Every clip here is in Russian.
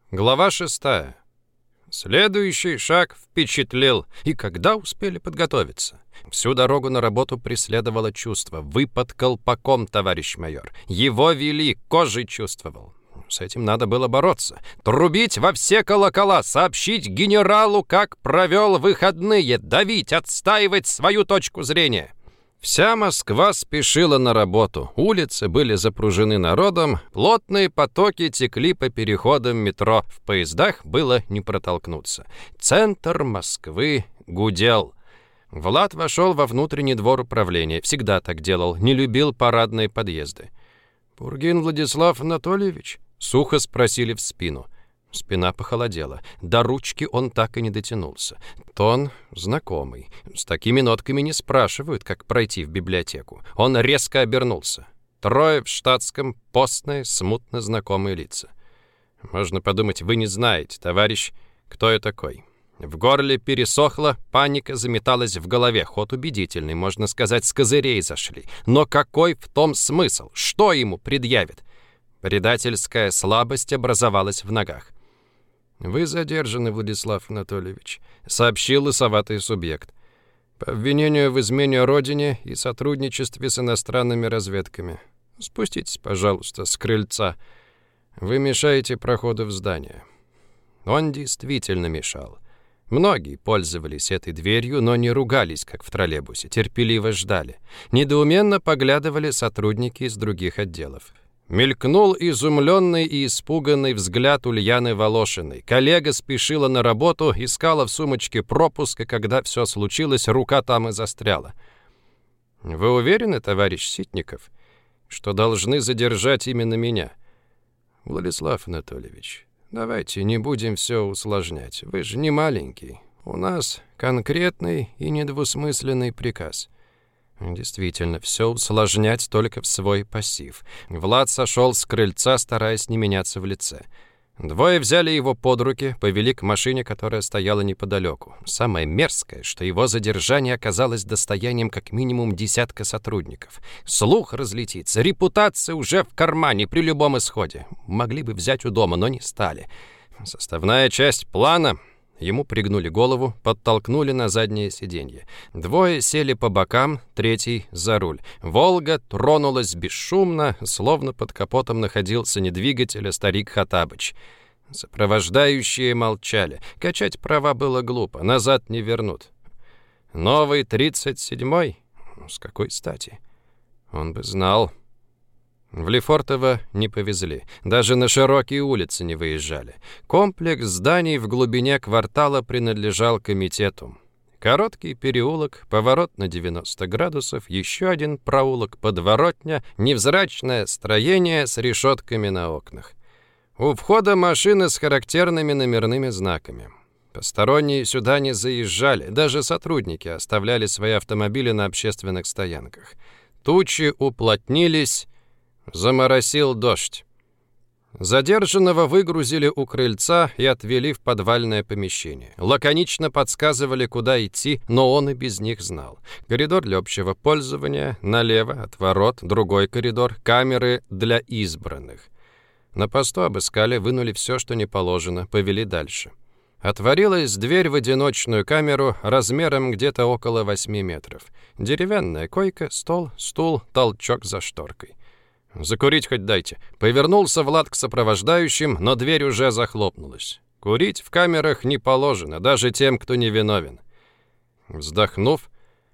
Глава 6. Следующий шаг впечатлил. И когда успели подготовиться? Всю дорогу на работу преследовало чувство. Вы под колпаком, товарищ майор. Его вели, кожей чувствовал. С этим надо было бороться. Трубить во все колокола, сообщить генералу, как провел выходные, давить, отстаивать свою точку зрения. Вся Москва спешила на работу. Улицы были запружены народом, плотные потоки текли по переходам метро. В поездах было не протолкнуться. Центр Москвы гудел. Влад вошел во внутренний двор управления. Всегда так делал, не любил парадные подъезды. «Пургин Владислав Анатольевич?» — сухо спросили в спину. Спина похолодела. До ручки он так и не дотянулся. Тон знакомый. С такими нотками не спрашивают, как пройти в библиотеку. Он резко обернулся. Трое в штатском, постные, смутно знакомые лица. Можно подумать, вы не знаете, товарищ, кто я такой. В горле пересохло, паника заметалась в голове. Ход убедительный, можно сказать, с козырей зашли. Но какой в том смысл? Что ему предъявят? Предательская слабость образовалась в ногах. «Вы задержаны, Владислав Анатольевич», — сообщил лысоватый субъект. «По обвинению в измене Родине и сотрудничестве с иностранными разведками. Спуститесь, пожалуйста, с крыльца. Вы мешаете проходу в здание». Он действительно мешал. Многие пользовались этой дверью, но не ругались, как в троллейбусе, терпеливо ждали. Недоуменно поглядывали сотрудники из других отделов. Мелькнул изумленный и испуганный взгляд Ульяны Волошиной. Коллега спешила на работу, искала в сумочке пропуск, и когда все случилось, рука там и застряла. «Вы уверены, товарищ Ситников, что должны задержать именно меня?» «Владислав Анатольевич, давайте не будем все усложнять. Вы же не маленький. У нас конкретный и недвусмысленный приказ». Действительно, все усложнять только в свой пассив. Влад сошел с крыльца, стараясь не меняться в лице. Двое взяли его под руки, повели к машине, которая стояла неподалеку. Самое мерзкое, что его задержание оказалось достоянием как минимум десятка сотрудников. Слух разлетится, репутация уже в кармане при любом исходе. Могли бы взять у дома, но не стали. Составная часть плана. Ему пригнули голову, подтолкнули на заднее сиденье. Двое сели по бокам, третий за руль. «Волга» тронулась бесшумно, словно под капотом находился не двигатель, а старик Хаттабыч. Сопровождающие молчали. Качать права было глупо, назад не вернут. Новый 37-й? С какой стати? Он бы знал. В Лефортово не повезли. Даже на широкие улицы не выезжали. Комплекс зданий в глубине квартала принадлежал комитету. Короткий переулок, поворот на 90 градусов, еще один проулок, подворотня, невзрачное строение с решетками на окнах. У входа машины с характерными номерными знаками. Посторонние сюда не заезжали, даже сотрудники оставляли свои автомобили на общественных стоянках. Тучи уплотнились. Заморосил дождь. Задержанного выгрузили у крыльца и отвели в подвальное помещение. Лаконично подсказывали, куда идти, но он и без них знал. Коридор для общего пользования, налево от ворот, другой коридор, камеры для избранных. На посту обыскали, вынули все, что не положено, повели дальше. Отворилась дверь в одиночную камеру размером где-то около 8 метров. Деревянная койка, стол, стул, толчок за шторкой. «Закурить хоть дайте». Повернулся Влад к сопровождающим, но дверь уже захлопнулась. Курить в камерах не положено, даже тем, кто не виновен. Вздохнув,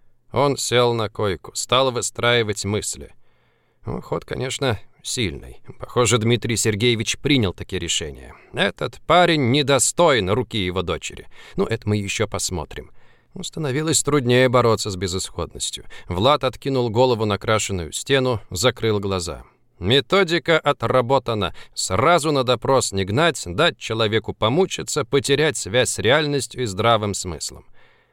он сел на койку, стал выстраивать мысли. Ход, конечно, сильный. Похоже, Дмитрий Сергеевич принял такие решения. Этот парень недостоин руки его дочери. Это мы еще посмотрим. Становилось труднее бороться с безысходностью. Влад откинул голову на крашеную стену, закрыл глаза. Методика отработана. Сразу на допрос не гнать, дать человеку помучиться, потерять связь с реальностью и здравым смыслом.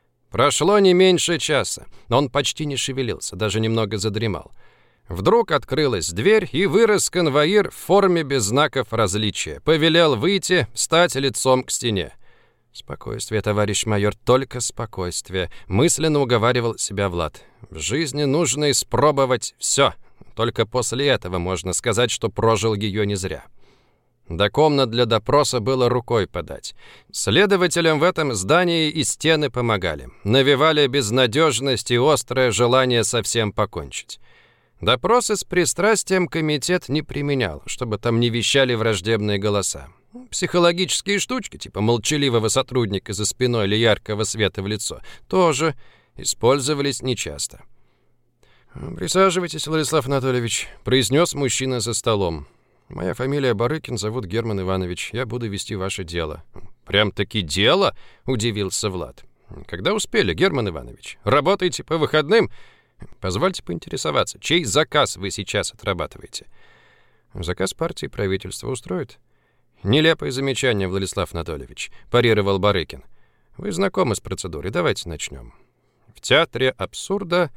Прошло не меньше часа. Он почти не шевелился, даже немного задремал. Вдруг открылась дверь, и вырос конвоир в форме без знаков различия. Повелел выйти, встать лицом к стене. «Спокойствие, товарищ майор, только спокойствие», — мысленно уговаривал себя Влад. «В жизни нужно испробовать все. Только после этого можно сказать, что прожил ее не зря». До комнат для допроса было рукой подать. Следователям в этом здании и стены помогали. Навевали безнадежность и острое желание совсем покончить. Допросы с пристрастием комитет не применял, чтобы там не вещали враждебные голоса. Психологические штучки, типа молчаливого сотрудника за спиной или яркого света в лицо, тоже использовались нечасто. «Присаживайтесь, Владислав Анатольевич», — произнес мужчина за столом. «Моя фамилия Барыкин, зовут Герман Иванович. Я буду вести ваше дело». «Прям-таки дело?» — удивился Влад. «Когда успели, Герман Иванович? Работаете по выходным? Позвольте поинтересоваться, чей заказ вы сейчас отрабатываете?» «Заказ партии и правительства устроит?» «Нелепое замечание, Владислав Анатольевич», — парировал Барыкин. «Вы знакомы с процедурой, давайте начнем». В театре абсурда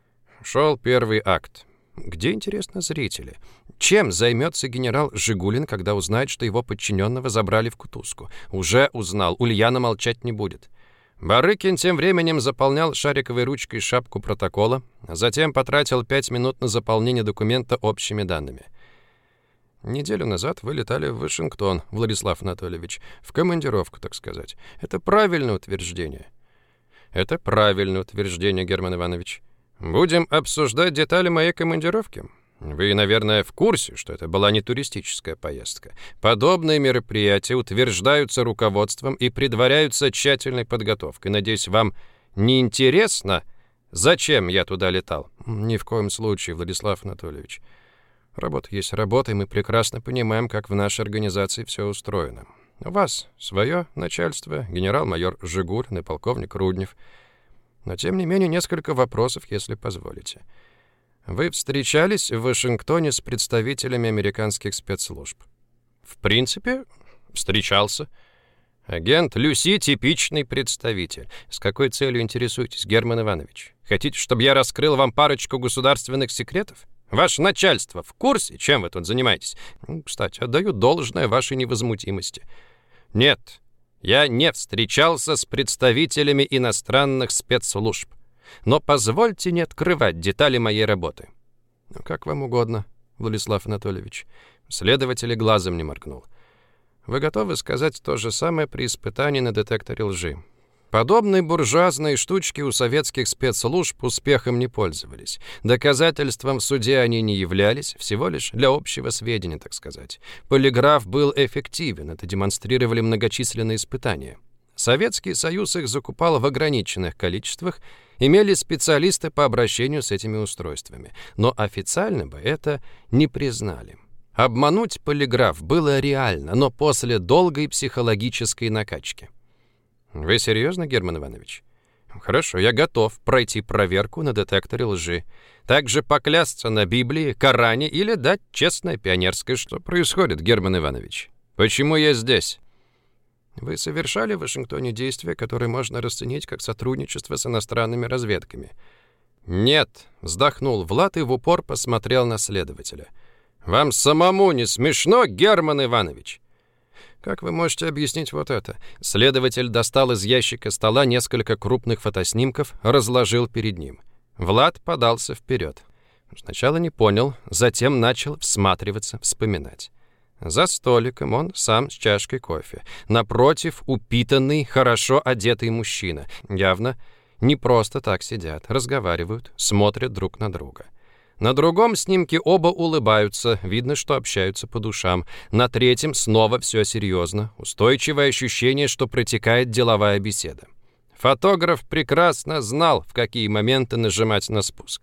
шел первый акт. Где, интересно, зрители? Чем займется генерал Жигулин, когда узнает, что его подчиненного забрали в кутузку? Уже узнал, Ульяна молчать не будет. Барыкин тем временем заполнял шариковой ручкой шапку протокола, а затем потратил 5 минут на заполнение документа общими данными. Неделю назад вы летали в Вашингтон, Владислав Анатольевич, в командировку, так сказать. Это правильное утверждение. Это правильное утверждение, Герман Иванович. Будем обсуждать детали моей командировки. Вы, наверное, в курсе, что это была не туристическая поездка. Подобные мероприятия утверждаются руководством и предваряются тщательной подготовкой. Надеюсь, вам не интересно, зачем я туда летал? Ни в коем случае, Владислав Анатольевич. Работа есть работа, и мы прекрасно понимаем, как в нашей организации все устроено. У вас свое начальство, генерал-майор Жигулин и полковник Руднев. Но, тем не менее, несколько вопросов, если позволите. Вы встречались в Вашингтоне с представителями американских спецслужб? В принципе, встречался. Агент Люси — типичный представитель. С какой целью интересуетесь, Герман Иванович? Хотите, чтобы я раскрыл вам парочку государственных секретов? Ваше начальство в курсе, чем вы тут занимаетесь? Кстати, отдаю должное вашей невозмутимости. Нет. Я не встречался с представителями иностранных спецслужб. Но позвольте не открывать детали моей работы. Как вам угодно, Владислав Анатольевич. Следователь глазом не моргнул. Вы готовы сказать то же самое при испытании на детекторе лжи? Подобные буржуазные штучки у советских спецслужб успехом не пользовались. Доказательством в суде они не являлись, всего лишь для общего сведения, так сказать. Полиграф был эффективен, это демонстрировали многочисленные испытания. Советский Союз их закупал в ограниченных количествах, имели специалисты по обращению с этими устройствами. Но официально бы это не признали. Обмануть полиграф было реально, но после долгой психологической накачки. Вы серьезно, Герман Иванович? Хорошо, я готов пройти проверку на детекторе лжи. Также поклясться на Библии, Коране или дать честное пионерское. Что происходит, Герман Иванович? Почему я здесь? Вы совершали в Вашингтоне действия, которые можно расценить как сотрудничество с иностранными разведками? Нет, вздохнул Влад и в упор посмотрел на следователя. Вам самому не смешно, Герман Иванович? Как вы можете объяснить вот это? Следователь достал из ящика стола несколько крупных фотоснимков, разложил перед ним. Влад подался вперед. Сначала не понял, затем начал всматриваться, вспоминать. За столиком он сам с чашкой кофе. Напротив упитанный, хорошо одетый мужчина. Явно не просто так сидят, разговаривают, смотрят друг на друга. На другом снимке оба улыбаются, видно, что общаются по душам. На третьем снова все серьезно, устойчивое ощущение, что протекает деловая беседа. Фотограф прекрасно знал, в какие моменты нажимать на спуск.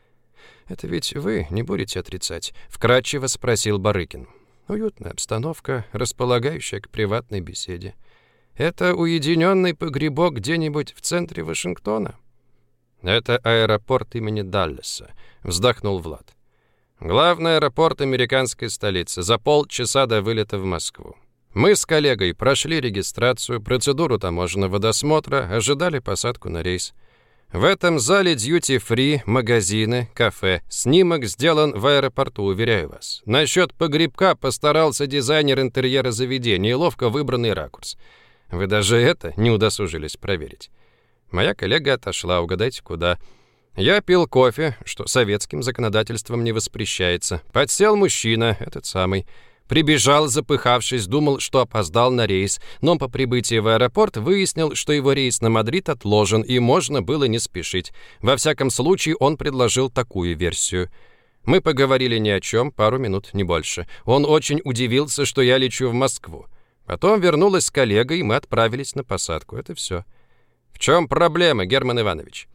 «Это ведь вы не будете отрицать?» — вкратчиво спросил Барыкин. «Уютная обстановка, располагающая к приватной беседе. Это уединенный погребок где-нибудь в центре Вашингтона?» «Это аэропорт имени Даллеса», — вздохнул Влад. «Главный аэропорт американской столицы, за полчаса до вылета в Москву. Мы с коллегой прошли регистрацию, процедуру таможенного досмотра, ожидали посадку на рейс. В этом зале дьюти-фри, магазины, кафе. Снимок сделан в аэропорту, уверяю вас. Насчет погребка постарался дизайнер интерьера заведения, ловко выбранный ракурс. Вы даже это не удосужились проверить. Моя коллега отошла, угадайте куда. Я пил кофе, что советским законодательством не воспрещается. Подсел мужчина, этот самый. Прибежал, запыхавшись, думал, что опоздал на рейс, но по прибытии в аэропорт выяснил, что его рейс на Мадрид отложен, и можно было не спешить. Во всяком случае, он предложил такую версию. Мы поговорили ни о чем, пару минут, не больше. Он очень удивился, что я лечу в Москву. Потом вернулась с коллегой, и мы отправились на посадку. Это все. В чем проблема, Герман Иванович?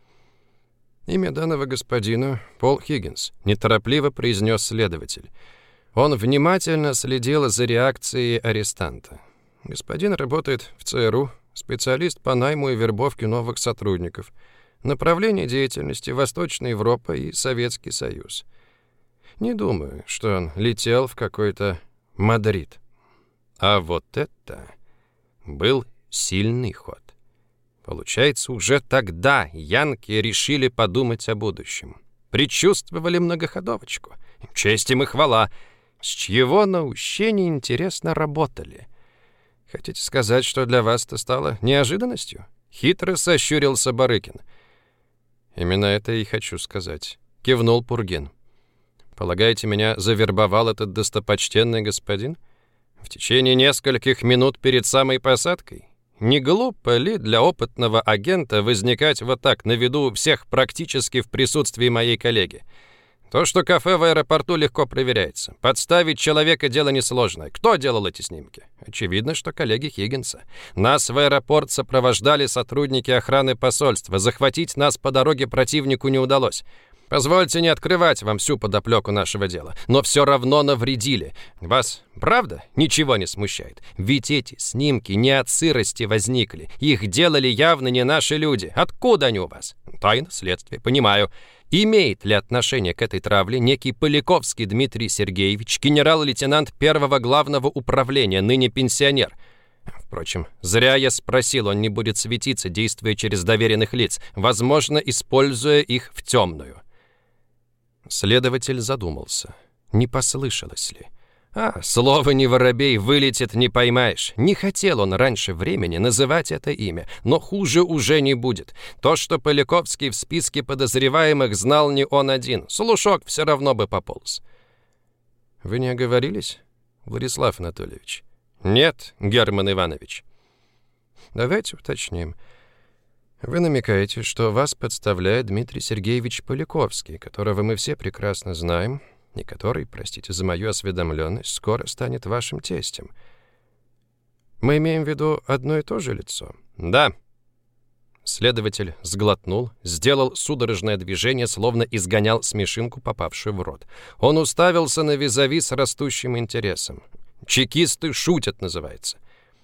Имя данного господина Пол Хиггинс, неторопливо произнес следователь. Он внимательно следил за реакцией арестанта. Господин работает в ЦРУ, специалист по найму и вербовке новых сотрудников. Направление деятельности Восточная Европа и Советский Союз. Не думаю, что он летел в какой-то Мадрид. А вот это был сильный ход. Получается, уже тогда янки решили подумать о будущем. Предчувствовали многоходовочку. Честь им и хвала. С чьего наущения, интересно, работали? Хотите сказать, что для вас это стало неожиданностью? Хитро сощурился Барыкин. Именно это и хочу сказать. Кивнул Пургин. Полагаете, меня завербовал этот достопочтенный господин? В течение нескольких минут перед самой посадкой? Не глупо ли для опытного агента возникать вот так на виду у всех практически в присутствии моей коллеги? То, что кафе в аэропорту легко проверяется. Подставить человека дело несложное. Кто делал эти снимки? Очевидно, что коллеги Хиггинса. Нас в аэропорт сопровождали сотрудники охраны посольства. Захватить нас по дороге противнику не удалось. Позвольте не открывать вам всю подоплеку нашего дела, но все равно навредили. Вас, правда, ничего не смущает? Ведь эти снимки не от сырости возникли. Их делали явно не наши люди. Откуда они у вас? Тайна следствия, понимаю. Имеет ли отношение к этой травле некий Поляковский Дмитрий Сергеевич, генерал-лейтенант первого главного управления, ныне пенсионер? Впрочем, зря я спросил, он не будет светиться, действуя через доверенных лиц, возможно, используя их в темную. Следователь задумался. Не послышалось ли? Слово «не воробей» вылетит, не поймаешь. Не хотел он раньше времени называть это имя, но хуже уже не будет. То, что Поляковский в списке подозреваемых, знал не он один. Слушок все равно бы пополз. Вы не оговорились, Владислав Анатольевич? Нет, Герман Иванович. Давайте уточним. Вы намекаете, что вас подставляет Дмитрий Сергеевич Поляковский, которого мы все прекрасно знаем, и который, простите за мою осведомленность, скоро станет вашим тестем. Мы имеем в виду одно и то же лицо? Да. Следователь сглотнул, сделал судорожное движение, словно изгонял смешинку, попавшую в рот. Он уставился на визави с растущим интересом. «Чекисты шутят» называется.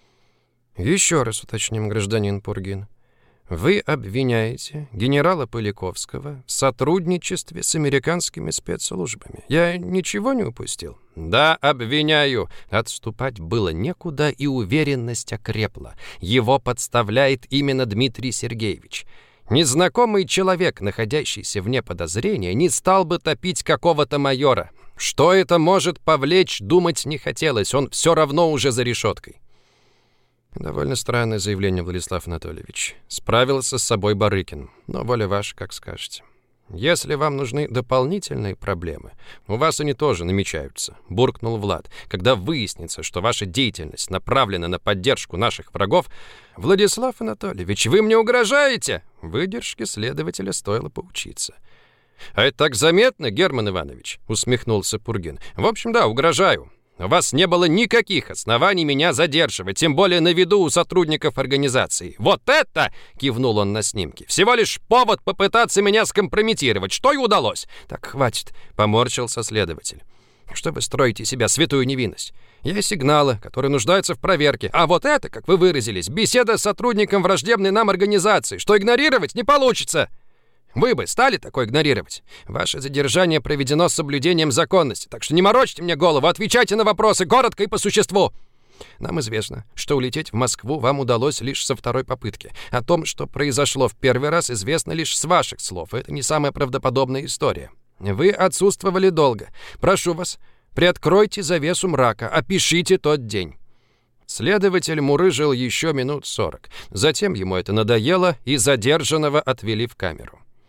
Еще раз уточним, гражданин Пургин. Вы обвиняете генерала Поляковского в сотрудничестве с американскими спецслужбами. Я ничего не упустил? Да, обвиняю. Отступать было некуда, и уверенность окрепла. Его подставляет именно Дмитрий Сергеевич. Незнакомый человек, находящийся вне подозрения, не стал бы топить какого-то майора. Что это может повлечь, думать не хотелось. Он все равно уже за решеткой. Довольно странное заявление, Владислав Анатольевич. Справился с собой Барыкин. Но воля ваша, как скажете. Если вам нужны дополнительные проблемы, у вас они тоже намечаются, буркнул Влад. Когда выяснится, что ваша деятельность направлена на поддержку наших врагов... Владислав Анатольевич, вы мне угрожаете? Выдержке следователя стоило поучиться. А это так заметно, Герман Иванович, усмехнулся Пургин. В общем, да, угрожаю. У вас не было никаких оснований меня задерживать, тем более на виду у сотрудников организации. Вот это, кивнул он на снимки, всего лишь повод попытаться меня скомпрометировать, что и удалось. Так, хватит, поморщился следователь. Что вы строите из себя святую невинность? Есть сигналы, которые нуждаются в проверке. А вот это, как вы выразились, беседа с сотрудником враждебной нам организации, что игнорировать не получится. Вы бы стали такое игнорировать? Ваше задержание проведено с соблюдением законности, так что не морочьте мне голову, отвечайте на вопросы коротко и по существу. Нам известно, что улететь в Москву вам удалось лишь со второй попытки. О том, что произошло в первый раз, известно лишь с ваших слов. Это не самая правдоподобная история. Вы отсутствовали долго. Прошу вас, приоткройте завесу мрака, опишите тот день. Следователь мурыжил еще минут 40. Затем ему это надоело, и задержанного отвели в камеру.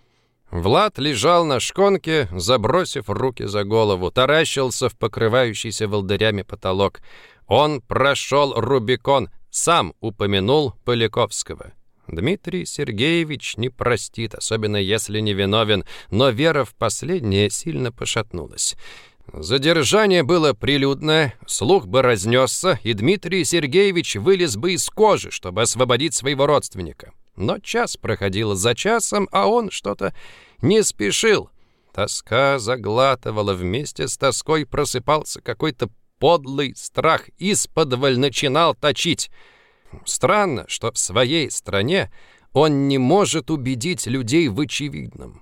Влад лежал на шконке, забросив руки за голову, таращился в покрывающийся волдырями потолок. Он прошел Рубикон, сам упомянул Поляковского. Дмитрий Сергеевич не простит, особенно если не виновен, но вера в последнее сильно пошатнулась. Задержание было прилюдное, слух бы разнесся, и Дмитрий Сергеевич вылез бы из кожи, чтобы освободить своего родственника. Но час проходил за часом, а он что-то не спешил. Тоска заглатывала, вместе с тоской просыпался какой-то подлый страх, исподволь начинал точить. Странно, что в своей стране он не может убедить людей в очевидном.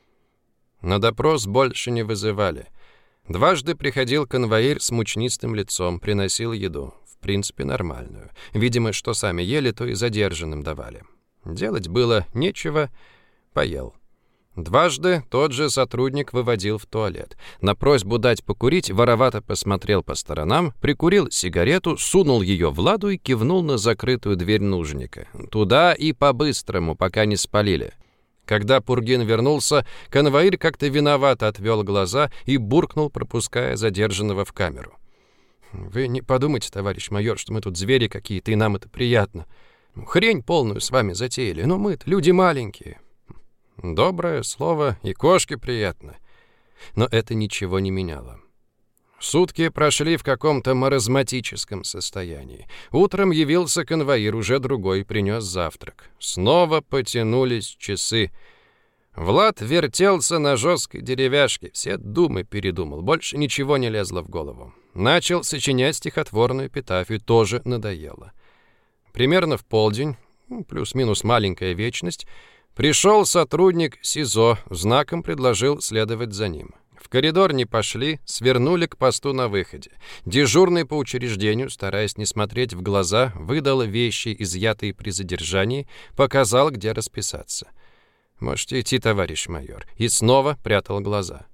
На допрос больше не вызывали. Дважды приходил конвоир с мучнистым лицом, приносил еду, в принципе нормальную. Видимо, что сами ели, то и задержанным давали. Делать было нечего, поел. Дважды тот же сотрудник выводил в туалет. На просьбу дать покурить воровато посмотрел по сторонам, прикурил сигарету, сунул ее Владу и кивнул на закрытую дверь нужника. Туда и по-быстрому, пока не спалили. Когда Пургин вернулся, конвоир как-то виновато отвел глаза и буркнул, пропуская задержанного в камеру. «Вы не подумайте, товарищ майор, что мы тут звери какие-то, и нам это приятно. Хрень полную с вами затеяли, но мы-то люди маленькие». Доброе слово, и кошке приятно. Но это ничего не меняло. Сутки прошли в каком-то маразматическом состоянии. Утром явился конвоир, уже другой, принес завтрак. Снова потянулись часы. Влад вертелся на жесткой деревяшке, все думы передумал, больше ничего не лезло в голову. Начал сочинять стихотворную эпитафию, тоже надоело. Примерно в полдень, плюс-минус маленькая вечность, пришел сотрудник СИЗО, знаком предложил следовать за ним. В коридор не пошли, свернули к посту на выходе. Дежурный по учреждению, стараясь не смотреть в глаза, выдал вещи, изъятые при задержании, показал, где расписаться. «Можете идти, товарищ майор». И снова прятал глаза.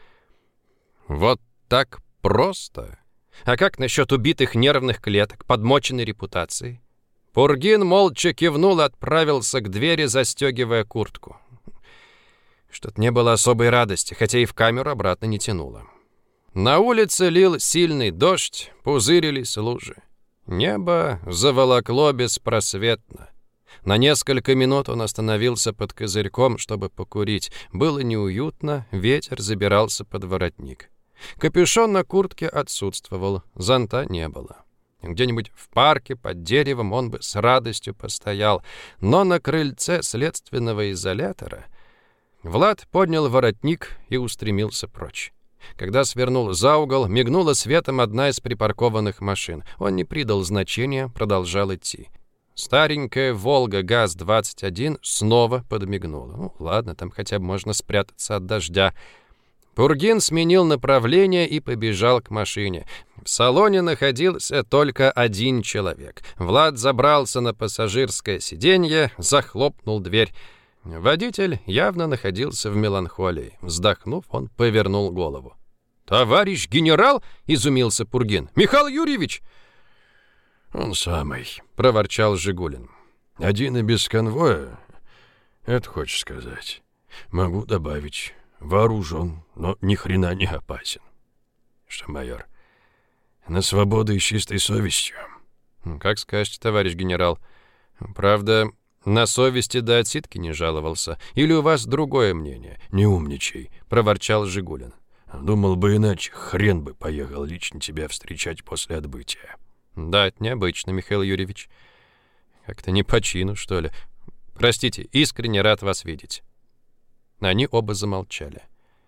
Вот так просто. А как насчет убитых нервных клеток, подмоченной репутацией? Пургин молча кивнул и отправился к двери, застегивая куртку. Что-то не было особой радости, хотя и в камеру обратно не тянуло. На улице лил сильный дождь, пузырились лужи. Небо заволокло беспросветно. На несколько минут он остановился под козырьком, чтобы покурить. Было неуютно, ветер забирался под воротник. Капюшон на куртке отсутствовал, зонта не было. Где-нибудь в парке под деревом он бы с радостью постоял, но на крыльце следственного изолятора Влад поднял воротник и устремился прочь. Когда свернул за угол, мигнула светом одна из припаркованных машин. Он не придал значения, продолжал идти. Старенькая «Волга» ГАЗ-21 снова подмигнула. Ладно, там хотя бы можно спрятаться от дождя. Пургин сменил направление и побежал к машине. В салоне находился только один человек. Влад забрался на пассажирское сиденье, захлопнул дверь. Водитель явно находился в меланхолии. Вздохнув, он повернул голову. «Товарищ генерал?» — изумился Пургин. «Михаил Юрьевич!» «Он самый», — проворчал Жигулин. «Один и без конвоя? Это хочешь сказать? Могу добавить. Вооружен, но ни хрена не опасен. Что, майор, на свободу и с чистой совестью?» «Как скажете, товарищ генерал. Правда, на совести до отсидки не жаловался. Или у вас другое мнение?» «Не умничай», — проворчал Жигулин. «Думал бы иначе, хрен бы поехал лично тебя встречать после отбытия». «Да, это необычно, Михаил Юрьевич. Как-то не по чину, что ли. Простите, искренне рад вас видеть». Они оба замолчали.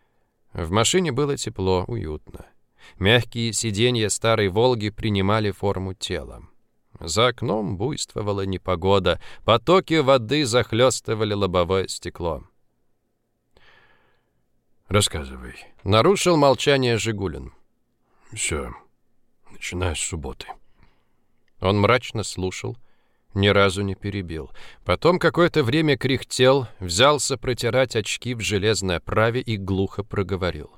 В машине было тепло, уютно. Мягкие сиденья старой «Волги» принимали форму тела. За окном буйствовала непогода, потоки воды захлестывали лобовое стекло. «Рассказывай», — нарушил молчание Жигулин. «Все, начиная с субботы». Он мрачно слушал, ни разу не перебил. Потом какое-то время кряхтел, взялся протирать очки в железной оправе и глухо проговорил.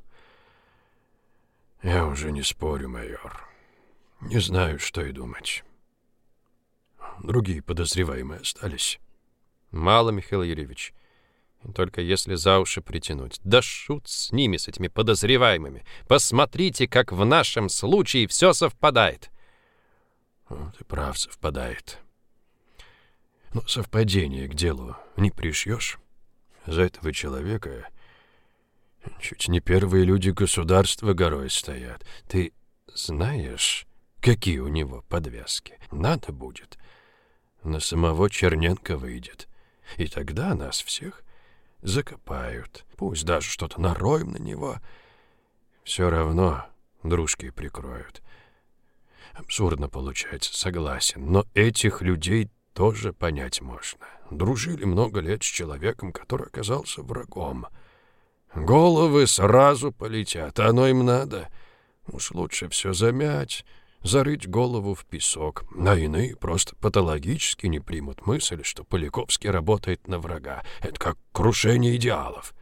«Я уже не спорю, майор. Не знаю, что и думать. Другие подозреваемые остались?» «Мало, Михаил Юрьевич. Только если за уши притянуть. Да шут с ними, с этими подозреваемыми. Посмотрите, как в нашем случае все совпадает. Ты прав, совпадает. Но совпадение к делу не пришьешь. За этого человека чуть не первые люди государства горой стоят. Ты знаешь, какие у него подвязки? Надо будет. На самого Черненко выйдет. И тогда нас всех закопают. Пусть даже что-то нароем на него. Все равно дружки прикроют. Абсурдно получается, согласен. Но этих людей тоже понять можно. Дружили много лет с человеком, который оказался врагом. Головы сразу полетят, а оно им надо. Уж лучше все замять, зарыть голову в песок. А иные просто патологически не примут мысль, что Поляковский работает на врага. Это как крушение идеалов.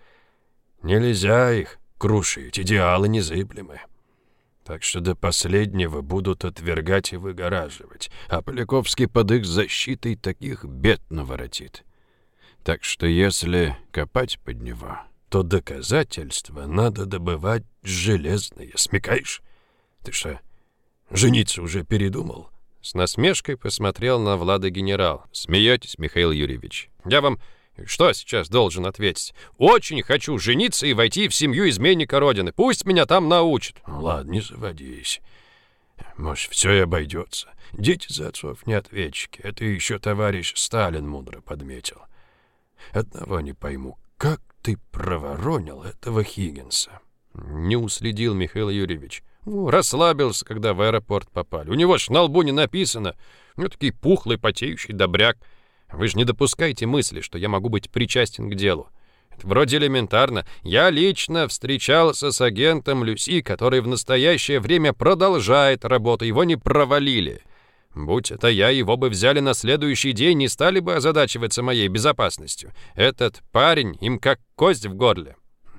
Нельзя их крушить, идеалы незыблемы. Так что до последнего будут отвергать и выгораживать, а Поляковский под их защитой таких бед наворотит. Так что если копать под него, то доказательства надо добывать железные. Смекаешь? Ты что, жениться уже передумал? С насмешкой посмотрел на Влада генерал. Смеетесь, Михаил Юрьевич? Я вам что сейчас должен ответить? Очень хочу жениться и войти в семью изменника Родины. Пусть меня там научат. Ладно, не заводись. Может, все и обойдется. Дети за отцов не ответчики. Это еще товарищ Сталин мудро подметил. Одного не пойму. Как ты проворонил этого Хиггинса? Не уследил, Михаил Юрьевич. Расслабился, когда в аэропорт попали. У него ж на лбу не написано. Такой пухлый, потеющий добряк. Вы же не допускаете мысли, что я могу быть причастен к делу. Это вроде элементарно. Я лично встречался с агентом Люси, который в настоящее время продолжает работу. Его не провалили. Будь это я, его бы взяли на следующий день, не стали бы озадачиваться моей безопасностью. Этот парень им как кость в горле.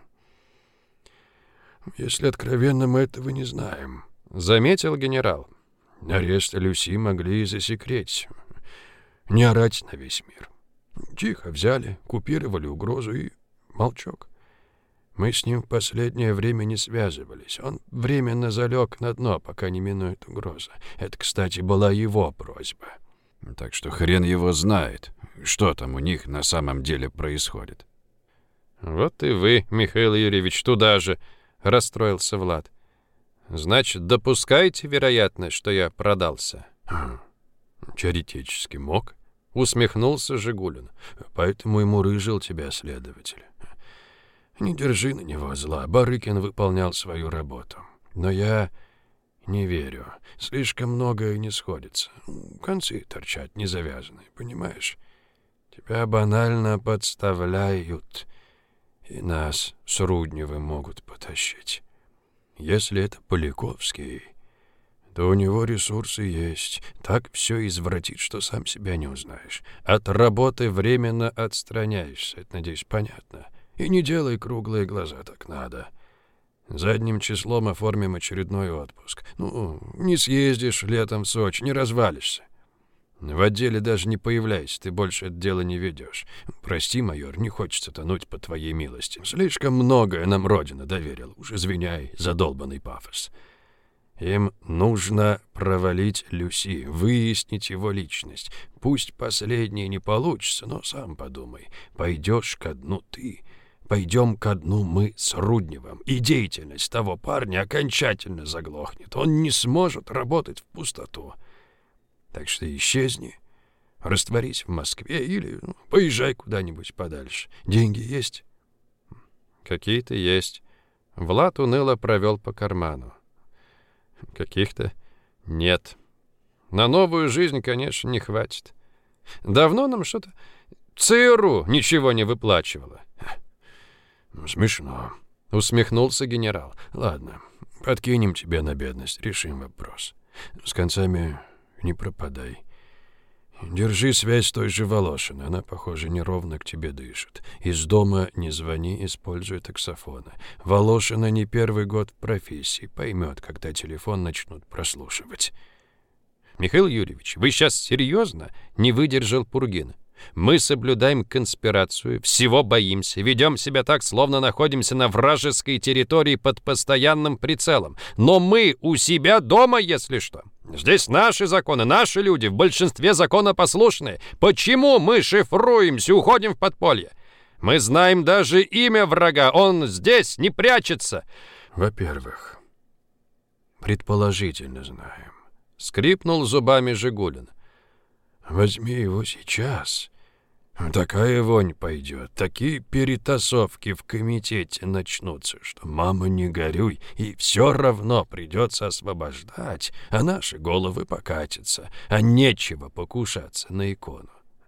Если откровенно, мы этого не знаем, — заметил генерал. Арест Люси могли и засекретить. Не орать на весь мир. Тихо взяли, купировали угрозу и молчок. Мы с ним в последнее время не связывались. Он временно залег на дно, пока не минует угроза. Это, кстати, была его просьба. Так что хрен его знает, что там у них на самом деле происходит. Вот и вы, Михаил Юрьевич, туда же, — расстроился Влад. Значит, допускаете вероятность, что я продался? Теоретически мог. Усмехнулся Жигулин. Поэтому и мурыжил тебя следователь. Не держи на него зла. Барыкин выполнял свою работу. Но я не верю. Слишком многое не сходится. Концы торчат незавязанные, понимаешь? Тебя банально подставляют. И нас с Рудневым могут потащить. Если это Поляковский, то у него ресурсы есть. Так все извратит, что сам себя не узнаешь. От работы временно отстраняешься. Это, надеюсь, понятно. И не делай круглые глаза, так надо. Задним числом оформим очередной отпуск. Не съездишь летом в Сочи, не развалишься. В отделе даже не появляйся, ты больше это дело не ведешь. Прости, майор, не хочется тонуть по твоей милости. Слишком многое нам Родина доверила. Уж извиняй за долбанный пафос. Им нужно провалить Люси, выяснить его личность. Пусть последнее не получится, но сам подумай. Пойдешь ко дну ты, пойдем ко дну мы с Рудневым, и деятельность того парня окончательно заглохнет. Он не сможет работать в пустоту. Так что исчезни, растворись в Москве или поезжай куда-нибудь подальше. Деньги есть? Какие-то есть. Влад уныло провел по карману. Каких-то нет. На новую жизнь, конечно, не хватит. Давно нам что-то ЦРУ ничего не выплачивало. Смешно, усмехнулся генерал. Ладно, подкинем тебе на бедность, решим вопрос. С концами не пропадай. Держи связь с той же Волошиной. Она, похоже, неровно к тебе дышит. Из дома не звони, используй таксофоны. Волошина не первый год в профессии. Поймет, когда телефон начнут прослушивать. Михаил Юрьевич, вы сейчас серьезно? Не выдержал Пургин. Мы соблюдаем конспирацию, всего боимся, ведем себя так, словно находимся на вражеской территории под постоянным прицелом. Но мы у себя дома, если что. Здесь наши законы, наши люди, в большинстве законопослушные. Почему мы шифруемся, уходим в подполье? Мы знаем даже имя врага, он здесь, не прячется. Во-первых, предположительно знаем. Скрипнул зубами Жигулин. Возьми его сейчас. Такая вонь пойдет, такие перетасовки в комитете начнутся, что, мама, не горюй, и все равно придется освобождать, а наши головы покатятся, а нечего покушаться на икону.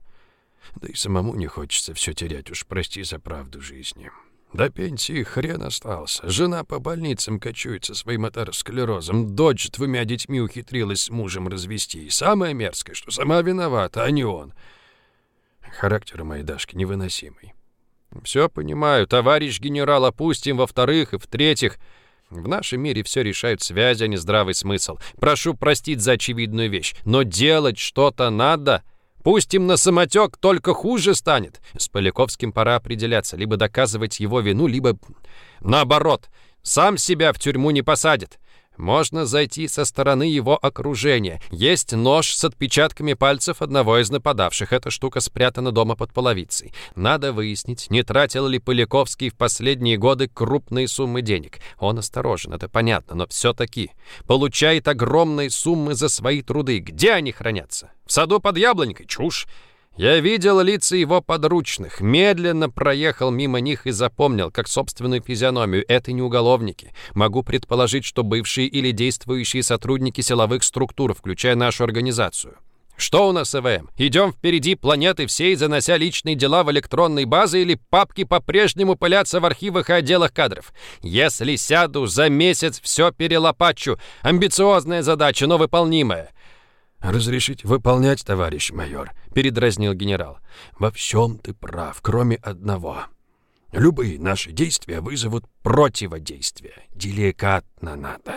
Да и самому не хочется все терять, уж прости за правду жизни. До пенсии хрен остался. Жена по больницам кочует со своим атеросклерозом. Дочь 2 детьми ухитрилась с мужем развести. И самое мерзкое, что сама виновата, а не он. Характер у моей Дашки невыносимый. Все понимаю, товарищ генерал, опустим во-вторых и в-третьих. В нашем мире все решают связи, а не здравый смысл. Прошу простить за очевидную вещь, но делать что-то надо. Пустим на самотек, только хуже станет. С Поляковским пора определяться, либо доказывать его вину, либо наоборот, сам себя в тюрьму не посадит. Можно зайти со стороны его окружения. Есть нож с отпечатками пальцев одного из нападавших. Эта штука спрятана дома под половицей. Надо выяснить, не тратил ли Поляковский в последние годы крупные суммы денег. Он осторожен, это понятно, но все-таки получает огромные суммы за свои труды. Где они хранятся? В саду под яблонькой? Чушь. Я видел лица его подручных, медленно проехал мимо них и запомнил, как собственную физиономию. Это не уголовники. Могу предположить, что бывшие или действующие сотрудники силовых структур, включая нашу организацию. Что у нас ЭВМ? Идем впереди планеты всей, занося личные дела в электронные базы, или папки по-прежнему пылятся в архивах и отделах кадров? Если сяду, за месяц все перелопачу. Амбициозная задача, но выполнимая. «Разрешите выполнять, товарищ майор», — передразнил генерал. «Во всем ты прав, кроме одного. Любые наши действия вызовут противодействие. Деликатно надо.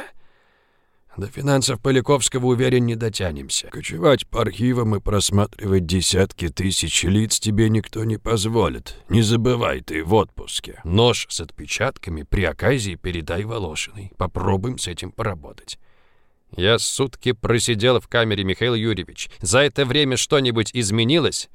До финансов Поляковского, уверен, не дотянемся. Кочевать по архивам и просматривать десятки тысяч лиц тебе никто не позволит. Не забывай, ты в отпуске. Нож с отпечатками при оказии передай Волошиной. Попробуем с этим поработать». Я сутки просидел в камере, Михаил Юрьевич. За это время что-нибудь изменилось?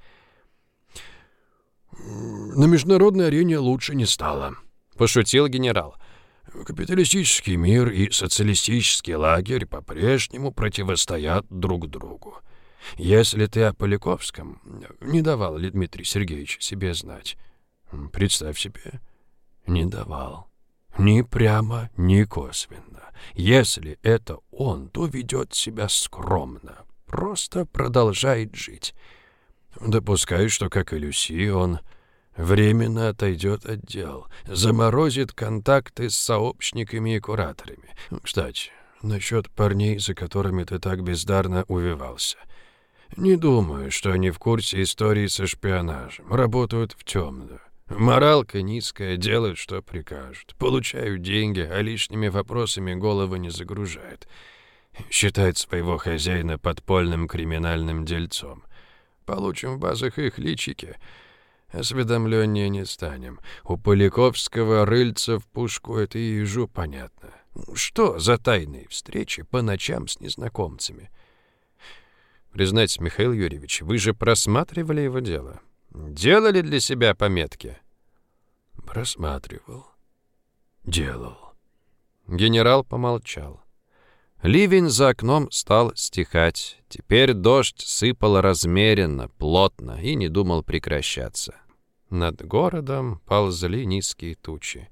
На международной арене лучше не стало, пошутил генерал. Капиталистический мир и социалистический лагерь по-прежнему противостоят друг другу. Если ты о Поляковском, не давал ли Дмитрий Сергеевич себе знать? Представь себе, не давал. Ни прямо, ни косвенно. Если это он, то ведет себя скромно, просто продолжает жить. Допускаю, что, как и Люси, он временно отойдет от дел, заморозит контакты с сообщниками и кураторами. Кстати, насчет парней, за которыми ты так бездарно увивался. Не думаю, что они в курсе истории со шпионажем, работают в темную. Моралка низкая, делают, что прикажут. Получают деньги, а лишними вопросами головы не загружают. Считают своего хозяина подпольным криминальным дельцом. Получим в базах их личики. Осведомленнее не станем. У Поляковского рыльца в пушку, это и ежу понятно. Что за тайные встречи по ночам с незнакомцами? Признайтесь, Михаил Юрьевич, вы же просматривали его дело? Делали для себя пометки? Просматривал. Делал. Генерал помолчал. Ливень за окном стал стихать. Теперь дождь сыпал размеренно, плотно и не думал прекращаться. Над городом ползли низкие тучи.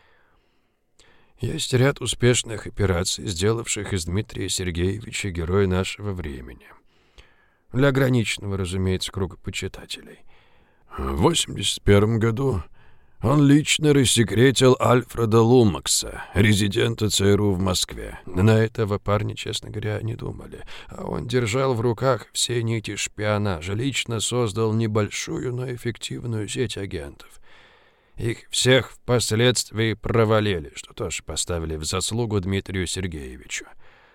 Есть ряд успешных операций, сделавших из Дмитрия Сергеевича героя нашего времени. Для ограниченного, разумеется, круга почитателей. В 1981 году он лично рассекретил Альфреда Лумакса, резидента ЦРУ в Москве. На этого парня, честно говоря, не думали. А он держал в руках все нити шпионажа, лично создал небольшую, но эффективную сеть агентов. Их всех впоследствии провалили, что тоже поставили в заслугу Дмитрию Сергеевичу.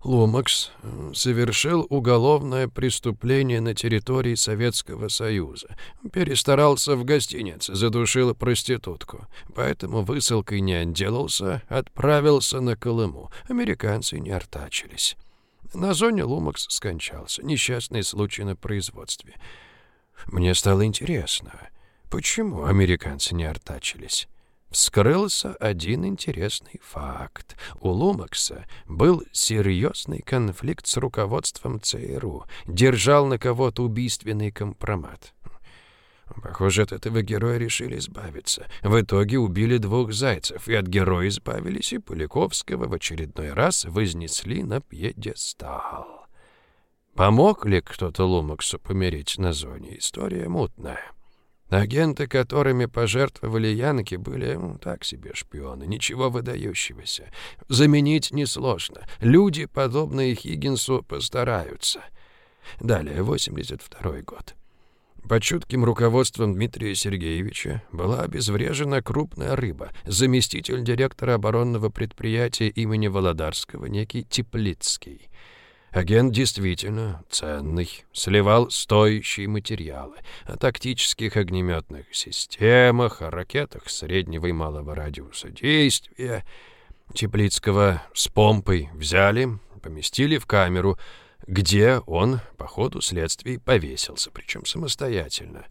Лумакс совершил уголовное преступление на территории Советского Союза. Перестарался в гостинице, задушил проститутку. Поэтому высылкой не отделался, отправился на Колыму. Американцы не артачились. На зоне Лумакс скончался. Несчастный случай на производстве. Мне стало интересно, почему американцы не артачились. Вскрылся один интересный факт. У Лумакса был серьезный конфликт с руководством ЦРУ. Держал на кого-то убийственный компромат. Похоже, от этого героя решили избавиться. В итоге убили 2 зайцев, и от героя избавились, и Поляковского в очередной раз вознесли на пьедестал. Помог ли кто-то Лумаксу помереть на зоне? История мутная. Агенты, которыми пожертвовали янки, были так себе шпионы, ничего выдающегося. Заменить несложно. Люди, подобные Хиггинсу, постараются. Далее, 82-й год. Под чутким руководством Дмитрия Сергеевича была обезврежена крупная рыба, заместитель директора оборонного предприятия имени Володарского, некий Теплицкий. Агент действительно ценный, сливал стоящие материалы о тактических огнеметных системах, о ракетах среднего и малого радиуса действия. Теплицкого с помпой взяли, поместили в камеру, где он по ходу следствия повесился, причем самостоятельно.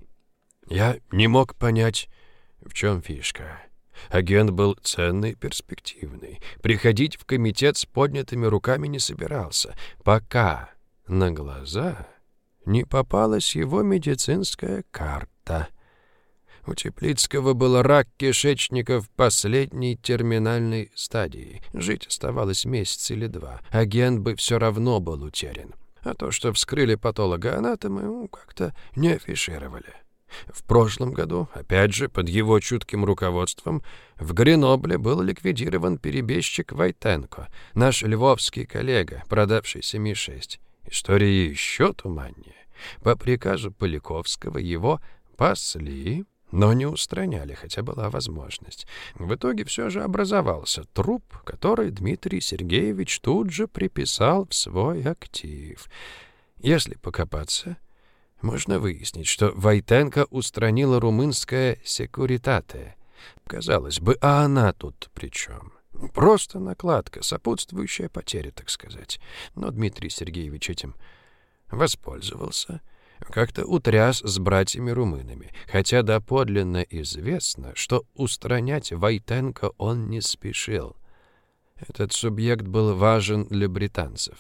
Я не мог понять, в чем фишка. Агент был ценный и перспективный. Приходить в комитет с поднятыми руками не собирался, пока на глаза не попалась его медицинская карта. У Теплицкого был рак кишечника в последней терминальной стадии. Жить оставалось месяц или 2. Агент бы все равно был утерян. А то, что вскрыли патологоанатомы, как-то не афишировали. В прошлом году, опять же, под его чутким руководством, в Гренобле был ликвидирован перебежчик Войтенко, наш львовский коллега, продавшийся Ми-6. История еще туманнее. По приказу Поляковского его пасли, но не устраняли, хотя была возможность. В итоге все же образовался труп, который Дмитрий Сергеевич тут же приписал в свой актив. Если покопаться, можно выяснить, что Войтенко устранила румынская «Секуритате». Казалось бы, а она тут при чем? Просто накладка, сопутствующая потере, так сказать. Но Дмитрий Сергеевич этим воспользовался, как-то утряс с братьями-румынами, хотя доподлинно известно, что устранять Войтенко он не спешил. Этот субъект был важен для британцев.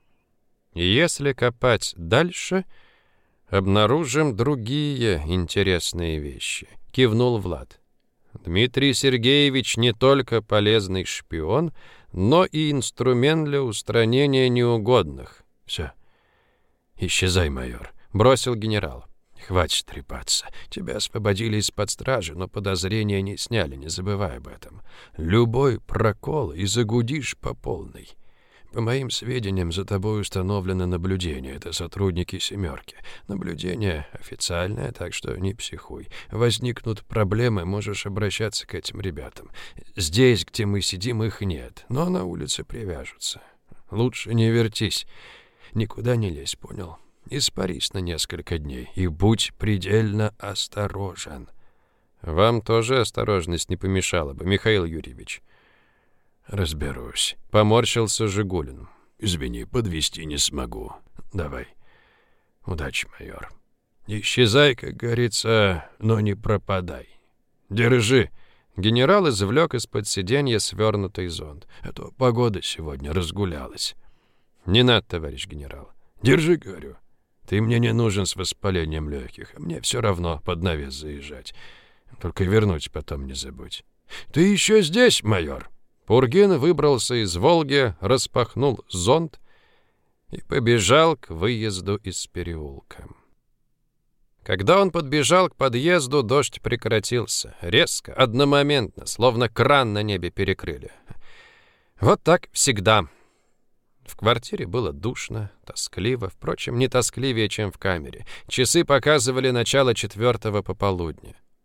Если копать дальше, обнаружим другие интересные вещи, кивнул Влад. Дмитрий Сергеевич не только полезный шпион, но и инструмент для устранения неугодных. Все. Исчезай, майор, бросил генерал. Хватит трепаться. Тебя освободили из-под стражи, но подозрения не сняли, не забывай об этом. Любой прокол и загудишь по полной. По моим сведениям, за тобой установлено наблюдение. Это сотрудники «семерки». Наблюдение официальное, так что не психуй. Возникнут проблемы, можешь обращаться к этим ребятам. Здесь, где мы сидим, их нет, но на улице привяжутся. Лучше не вертись. Никуда не лезь, понял? Испарись на несколько дней и будь предельно осторожен. Вам тоже осторожность не помешала бы, Михаил Юрьевич. Разберусь. Поморщился Жигулин. Извини, подвести не смогу. Давай. Удачи, майор. Исчезай, как говорится, но не пропадай. Держи. Генерал извлек из-под сиденья свернутый зонт. А то погода сегодня разгулялась. Не надо, товарищ генерал. Держи, говорю. Ты мне не нужен с воспалением легких, а мне все равно под навес заезжать. Только вернуть потом не забудь. Ты еще здесь, майор? Пургин выбрался из «Волги», распахнул зонт и побежал к выезду из переулка. Когда он подбежал к подъезду, дождь прекратился. Резко, одномоментно, словно кран на небе перекрыли. Вот так всегда. В квартире было душно, тоскливо, впрочем, не тоскливее, чем в камере. Часы показывали начало 4-го пополудня.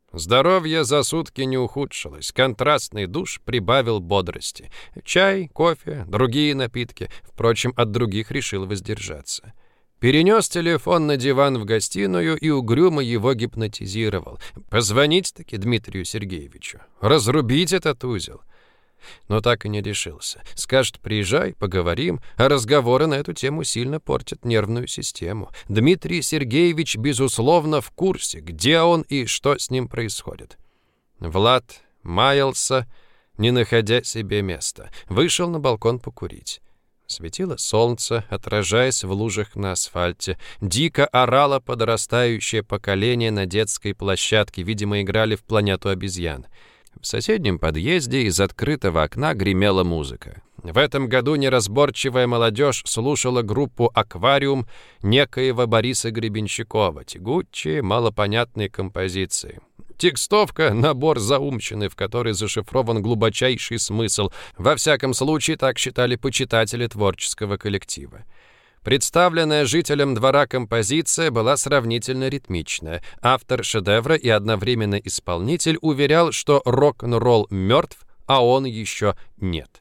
Здоровье за сутки не ухудшилось. Контрастный душ прибавил бодрости. Чай, кофе, другие напитки. Впрочем, от других решил воздержаться. Перенес телефон на диван в гостиную и угрюмо его гипнотизировал. Позвонить-таки Дмитрию Сергеевичу. Разрубить этот узел. Но так и не решился. Скажет: приезжай, поговорим, а разговоры на эту тему сильно портят нервную систему. Дмитрий Сергеевич, безусловно, в курсе, где он и что с ним происходит. Влад маялся, не находя себе места. Вышел на балкон покурить. Светило солнце, отражаясь в лужах на асфальте. Дико орало подрастающее поколение на детской площадке. Видимо, играли в «Планету обезьян». В соседнем подъезде из открытого окна гремела музыка. В этом году неразборчивая молодежь слушала группу «Аквариум» некоего Бориса Гребенщикова. Тягучие, малопонятные композиции. Текстовка — набор заумщины, в которой зашифрован глубочайший смысл. Во всяком случае, так считали почитатели творческого коллектива. Представленная жителям двора композиция была сравнительно ритмичная. Автор шедевра и одновременно исполнитель уверял, что рок-н-ролл мертв, а он еще нет.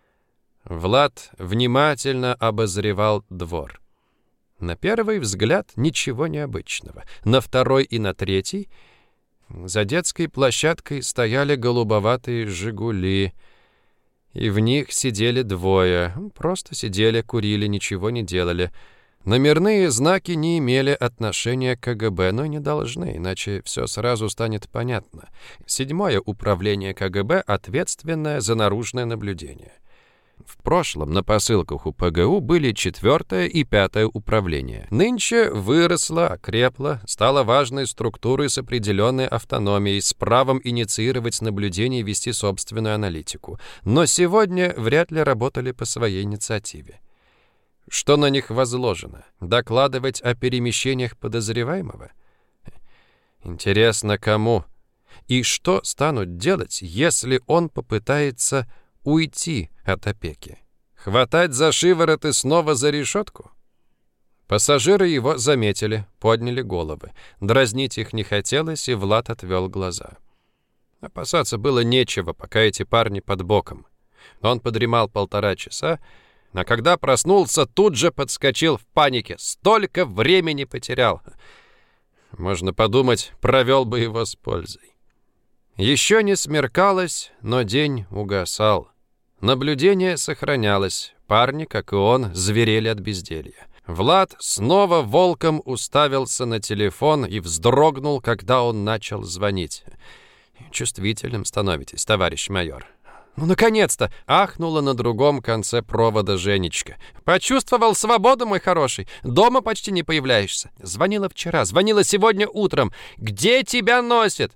Влад внимательно обозревал двор. На первый взгляд ничего необычного. На второй и на третий за детской площадкой стояли голубоватые «Жигули», и в них сидели двое. Просто сидели, курили, ничего не делали. Номерные знаки не имели отношения к КГБ, но не должны, иначе все сразу станет понятно. 7-е управление КГБ, ответственное за наружное наблюдение. В прошлом на посылках у ПГУ были 4-е и 5-е управления. Нынче выросло, окрепло, стало важной структурой с определенной автономией, с правом инициировать наблюдение и вести собственную аналитику. Но сегодня вряд ли работали по своей инициативе. Что на них возложено? Докладывать о перемещениях подозреваемого? Интересно, кому? И что станут делать, если он попытается уйти от опеки? Хватать за шиворот и снова за решетку? Пассажиры его заметили, подняли головы. Дразнить их не хотелось, и Влад отвел глаза. Опасаться было нечего, пока эти парни под боком. Он подремал 1,5 часа, а когда проснулся, тут же подскочил в панике. Столько времени потерял. Можно подумать, провел бы его с пользой. Еще не смеркалось, но день угасал. Наблюдение сохранялось. Парни, как и он, зверели от безделья. Влад снова волком уставился на телефон и вздрогнул, когда он начал звонить. «Чувствительным становитесь, товарищ майор». «Ну, наконец-то!» — ахнула на другом конце провода Женечка. «Почувствовал свободу, мой хороший. Дома почти не появляешься. Звонила вчера, звонила сегодня утром. Где тебя носит?»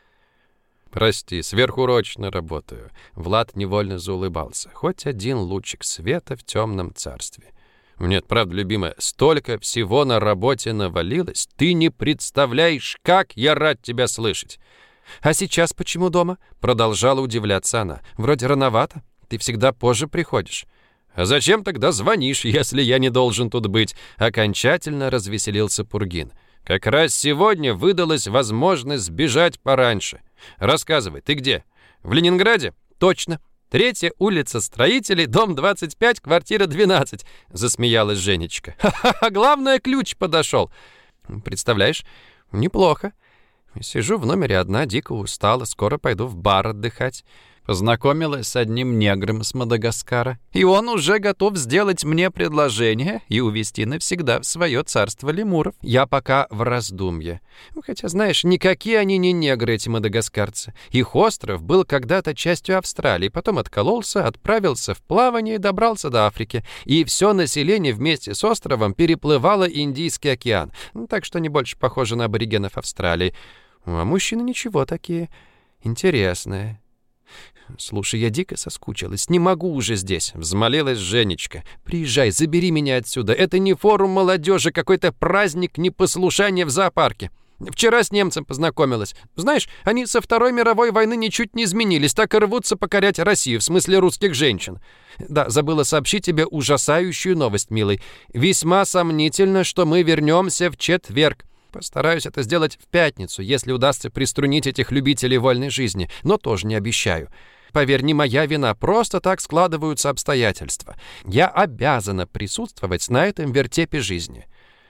«Прости, сверхурочно работаю». Влад невольно заулыбался. Хоть один лучик света в темном царстве. «Нет, правда, любимая, столько всего на работе навалилось. Ты не представляешь, как я рад тебя слышать». «А сейчас почему дома?» — продолжала удивляться она. «Вроде рановато. Ты всегда позже приходишь». «А зачем тогда звонишь, если я не должен тут быть?» — окончательно развеселился Пургин. «Как раз сегодня выдалась возможность сбежать пораньше. Рассказывай, ты где? В Ленинграде?» «Точно. 3-я улица Строителей, дом 25, квартира 12», — засмеялась Женечка. «Ха-ха-ха, главное, ключ подошел. Представляешь, неплохо. Сижу в номере одна, дико устала, скоро пойду в бар отдыхать. Познакомилась с одним негром с Мадагаскара, и он уже готов сделать мне предложение и увезти навсегда в свое царство лемуров. Я пока в раздумье. Хотя, знаешь, никакие они не негры, эти мадагаскарцы. Их остров был когда-то частью Австралии, потом откололся, отправился в плавание и добрался до Африки. И все население вместе с островом переплывало Индийский океан. Так что они больше похожи на аборигенов Австралии. А мужчины ничего такие интересные. «Слушай, я дико соскучилась. Не могу уже здесь», — взмолилась Женечка. «Приезжай, забери меня отсюда. Это не форум молодежи, какой-то праздник непослушания в зоопарке. Вчера с немцем познакомилась. Знаешь, они со Второй мировой войны ничуть не изменились, так и рвутся покорять Россию, в смысле русских женщин. Да, забыла сообщить тебе ужасающую новость, милый. Весьма сомнительно, что мы вернемся в четверг. Постараюсь это сделать в пятницу, если удастся приструнить этих любителей вольной жизни, но тоже не обещаю. Поверь, не моя вина, просто так складываются обстоятельства. Я обязана присутствовать на этом вертепе жизни».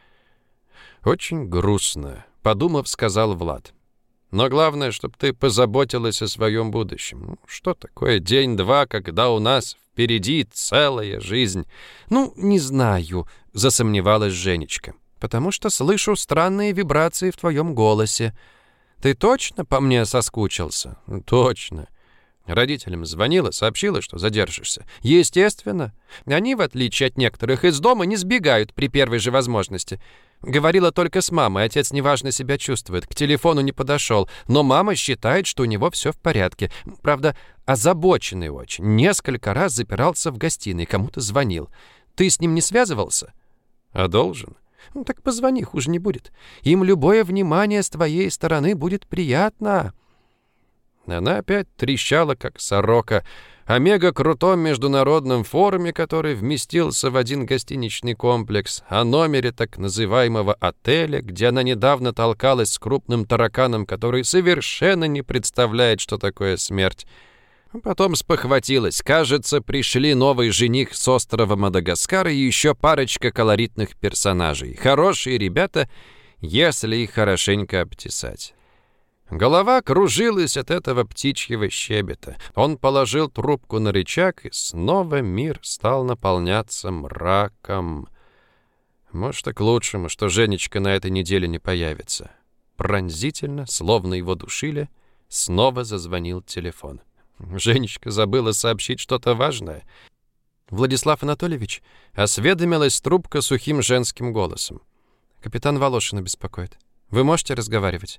«Очень грустно», — подумав, сказал Влад. «Но главное, чтобы ты позаботилась о своем будущем. Что такое день-два, когда у нас впереди целая жизнь?» «Не знаю», — засомневалась Женечка, «потому что слышу странные вибрации в твоем голосе. Ты точно по мне соскучился?» «Точно». Родителям звонила, сообщила, что задержишься. Естественно. Они, в отличие от некоторых, из дома не сбегают при первой же возможности. Говорила только с мамой, отец неважно себя чувствует, к телефону не подошел, но мама считает, что у него все в порядке. Правда, озабоченный очень. Несколько раз запирался в гостиной, кому-то звонил. Ты с ним не связывался? А должен? Так позвони, хуже не будет. Им любое внимание с твоей стороны будет приятно». Она опять трещала, как сорока, о мега-крутом международном форуме, который вместился в один гостиничный комплекс, о номере так называемого отеля, где она недавно толкалась с крупным тараканом, который совершенно не представляет, что такое смерть. Потом спохватилась. Кажется, пришли новый жених с острова Мадагаскар и еще парочка колоритных персонажей. Хорошие ребята, если их хорошенько обтесать. Голова кружилась от этого птичьего щебета. Он положил трубку на рычаг, и снова мир стал наполняться мраком. Может, и к лучшему, что Женечка на этой неделе не появится. Пронзительно, словно его душили, снова зазвонил телефон. Женечка забыла сообщить что-то важное. «Владислав Анатольевич?» — осведомилась трубка сухим женским голосом. «Капитан Волошина беспокоит. Вы можете разговаривать?»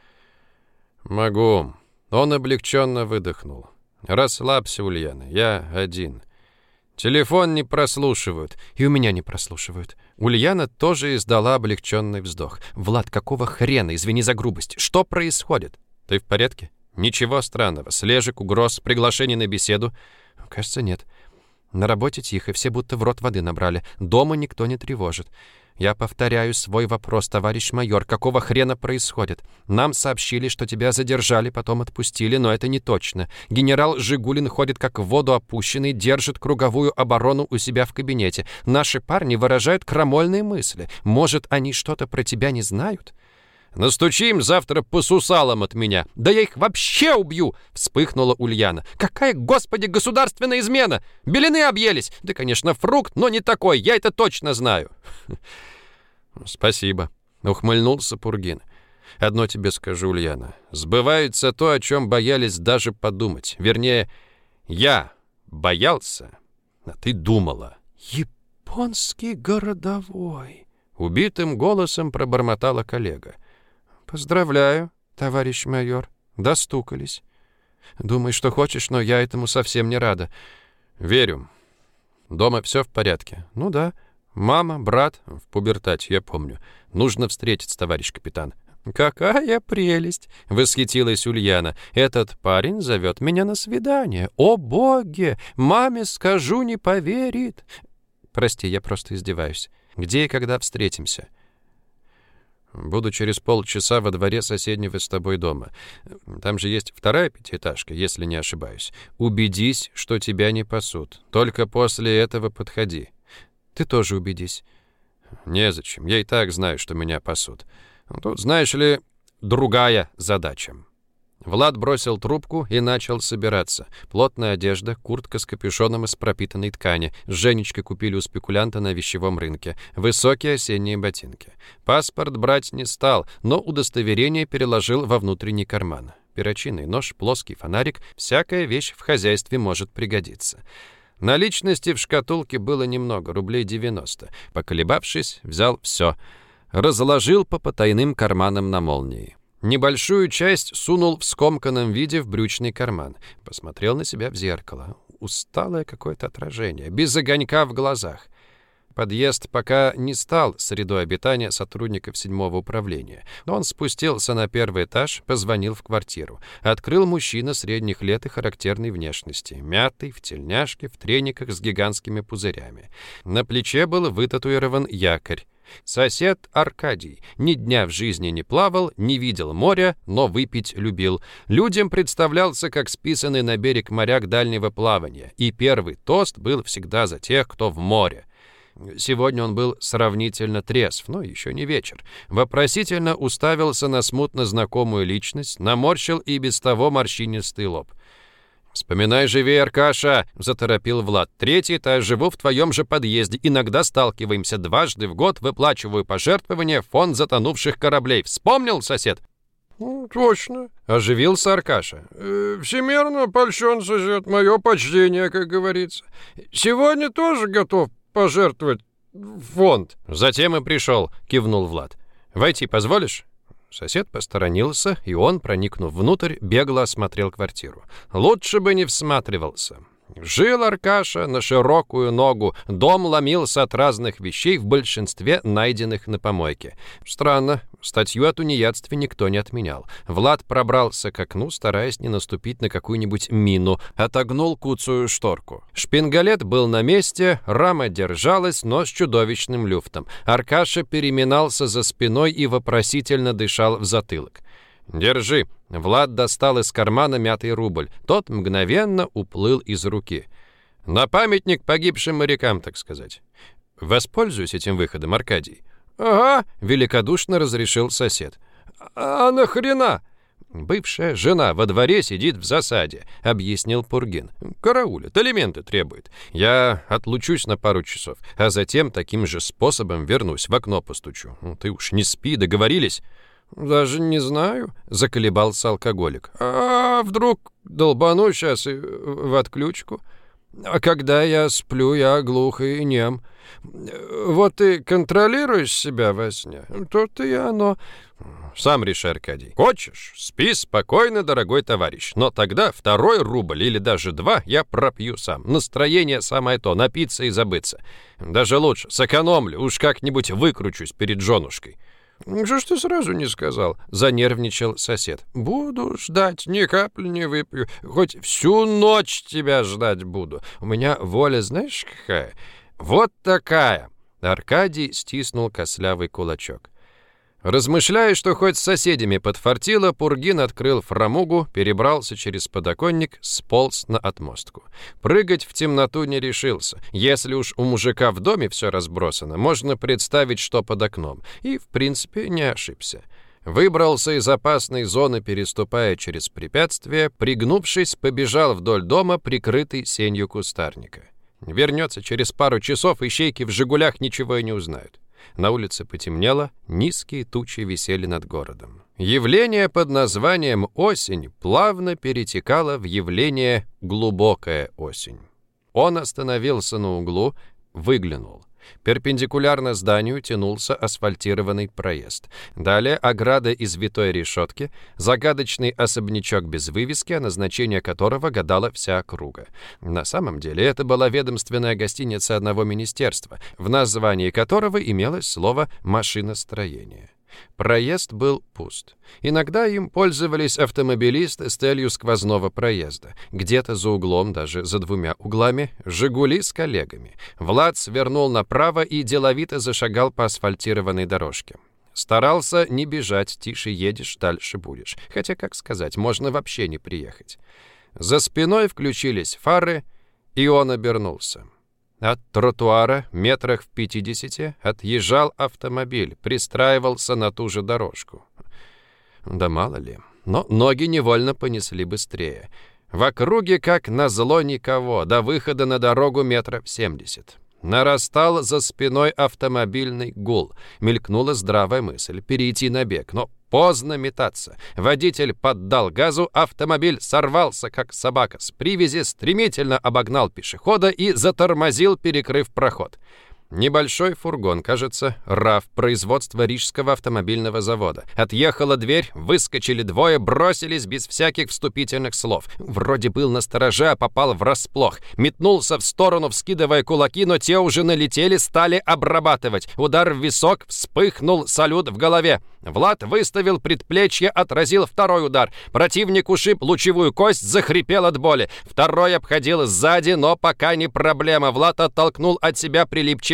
«Могу». Он облегченно выдохнул. «Расслабься, Ульяна, я один. Телефон не прослушивают». «И у меня не прослушивают». Ульяна тоже издала облегченный вздох. «Влад, какого хрена? Извини за грубость. Что происходит?» «Ты в порядке? Ничего странного. Слежек, угроз, приглашений на беседу?» «Кажется, нет. На работе тихо, все будто в рот воды набрали. Дома никто не тревожит. Я повторяю свой вопрос, товарищ майор. Какого хрена происходит? Нам сообщили, что тебя задержали, потом отпустили, но это не точно. Генерал Жигулин ходит как в воду опущенный, держит круговую оборону у себя в кабинете. Наши парни выражают крамольные мысли. Может, они что-то про тебя не знают?» «Настучим завтра по сусалам от меня». «Да я их вообще убью!» — вспыхнула Ульяна. «Какая, господи, государственная измена! Белины объелись! Да, конечно, фрукт, но не такой, я это точно знаю!» «Спасибо», — ухмыльнулся Пургин. «Одно тебе скажу, Ульяна. Сбывается то, о чем боялись даже подумать. Вернее, я боялся, а ты думала». «Японский городовой!» — убитым голосом пробормотала коллега. «Поздравляю, товарищ майор. Достукались. Думай, что хочешь, но я этому совсем не рада». «Верю. Дома все в порядке?» «Ну да. Мама, брат, в пубертате, я помню. Нужно встретиться, товарищ капитан». «Какая прелесть!» — восхитилась Ульяна. «Этот парень зовет меня на свидание. О, боги! Маме скажу, не поверит!» «Прости, я просто издеваюсь. Где и когда встретимся?» «Буду через полчаса во дворе соседнего с тобой дома. Там же есть вторая пятиэтажка, если не ошибаюсь. Убедись, что тебя не пасут. Только после этого подходи». «Ты тоже убедись». «Незачем. Я и так знаю, что меня пасут. Тут, знаешь ли, другая задача». Влад бросил трубку и начал собираться. Плотная одежда, куртка с капюшоном из пропитанной ткани. С Женечкой купили у спекулянта на вещевом рынке. Высокие осенние ботинки. Паспорт брать не стал, но удостоверение переложил во внутренний карман. Перочинный нож, плоский фонарик. Всякая вещь в хозяйстве может пригодиться. Наличности в шкатулке было немного, рублей 90. Поколебавшись, взял все. Разложил по потайным карманам на молнии. Небольшую часть сунул в скомканном виде в брючный карман. Посмотрел на себя в зеркало. Усталое какое-то отражение, без огонька в глазах. Подъезд пока не стал средой обитания сотрудников 7-го управления. Он спустился на первый этаж, позвонил в квартиру. Открыл мужчина средних лет и характерной внешности. Мятый, в тельняшке, в трениках с гигантскими пузырями. На плече был вытатуирован якорь. Сосед Аркадий ни дня в жизни не плавал, не видел моря, но выпить любил. Людям представлялся как списанный на берег моряк дальнего плавания, и первый тост был всегда за тех, кто в море. Сегодня он был сравнительно трезв, но еще не вечер. Вопросительно уставился на смутно знакомую личность, наморщил и без того морщинистый лоб. «Вспоминай живее, Аркаша!» — заторопил Влад. «Третий этаж, живу в твоем же подъезде. Иногда сталкиваемся. Дважды в год выплачиваю пожертвования в фонд затонувших кораблей. Вспомнил, сосед?» «Точно», — оживился Аркаша. «Всемирно польщен, сосед. Мое почтение, как говорится. Сегодня тоже готов пожертвовать в фонд». «Затем и пришел», — кивнул Влад. «Войти позволишь?» Сосед посторонился, и он, проникнув внутрь, бегло осмотрел квартиру. Лучше бы не всматривался. Жил Аркаша на широкую ногу, дом ломился от разных вещей, в большинстве найденных на помойке. Странно, статью о тунеядстве никто не отменял. Влад пробрался к окну, стараясь не наступить на какую-нибудь мину, отогнул куцую шторку. Шпингалет был на месте, рама держалась, но с чудовищным люфтом. Аркаша переминался за спиной и вопросительно дышал в затылок. «Держи». Влад достал из кармана мятый рубль. Тот мгновенно уплыл из руки. «На памятник погибшим морякам, так сказать. Воспользуюсь этим выходом, Аркадий». «Ага», — великодушно разрешил сосед. «А нахрена?» «Бывшая жена во дворе сидит в засаде», — объяснил Пургин. «Караулит, алименты требует. Я отлучусь на пару часов, а затем таким же способом вернусь, в окно постучу. Ты уж не спи, договорились?» «Даже не знаю», — заколебался алкоголик. «А вдруг долбану сейчас и в отключку? А когда я сплю, я глух и нем. Вот ты контролируешь себя во сне, то-то и оно». «Сам решай, Аркадий. Хочешь, спи спокойно, дорогой товарищ. Но тогда 2 рубль или даже 2 я пропью сам. Настроение самое то, напиться и забыться. Даже лучше, сэкономлю, уж как-нибудь выкручусь перед женушкой». «Что ж ты сразу не сказал?» — занервничал сосед. «Буду ждать, ни капли не выпью. Хоть всю ночь тебя ждать буду. У меня воля, знаешь, какая? Вот такая!» Аркадий стиснул костлявый кулачок. Размышляя, что хоть с соседями подфартило, Пургин открыл фрамугу, перебрался через подоконник, сполз на отмостку. Прыгать в темноту не решился. Если уж у мужика в доме все разбросано, можно представить, что под окном. И, в принципе, не ошибся. Выбрался из опасной зоны, переступая через препятствие, пригнувшись, побежал вдоль дома, прикрытый сенью кустарника. Вернется через пару часов, ищейки в «Жигулях» ничего и не узнают. На улице потемнело, низкие тучи висели над городом. Явление под названием «осень» плавно перетекало в явление «глубокая осень». Он остановился на углу, выглянул. Перпендикулярно зданию тянулся асфальтированный проезд. Далее ограда из витой решетки, загадочный особнячок без вывески, о назначении которого гадала вся округа. На самом деле это была ведомственная гостиница одного министерства, в названии которого имелось слово «машиностроение». Проезд был пуст. Иногда им пользовались автомобилисты с целью сквозного проезда. Где-то за углом, даже за 2 углами, «Жигули» с коллегами. Влад свернул направо и деловито зашагал по асфальтированной дорожке. Старался не бежать, тише едешь, дальше будешь. Хотя, как сказать, можно вообще не приехать. За спиной включились фары, и он обернулся. От тротуара, метрах в 50, отъезжал автомобиль, пристраивался на ту же дорожку. Да мало ли, но ноги невольно понесли быстрее. В округе, как назло, никого, до выхода на дорогу метров 70. Нарастал за спиной автомобильный гул. Мелькнула здравая мысль — перейти на бег, но поздно метаться. Водитель поддал газу, автомобиль сорвался, как собака с привязи, стремительно обогнал пешехода и затормозил, перекрыв проход. Небольшой фургон, кажется, РАФ, производства Рижского автомобильного завода. Отъехала дверь, выскочили 2, бросились без всяких вступительных слов. Вроде был настороже, а попал врасплох. Метнулся в сторону, вскидывая кулаки, но те уже налетели, стали обрабатывать. Удар в висок, вспыхнул салют в голове. Влад выставил предплечье, отразил 2 удар. Противник ушиб лучевую кость, захрипел от боли. 2 обходил сзади, но пока не проблема. Влад оттолкнул от себя прилипчивый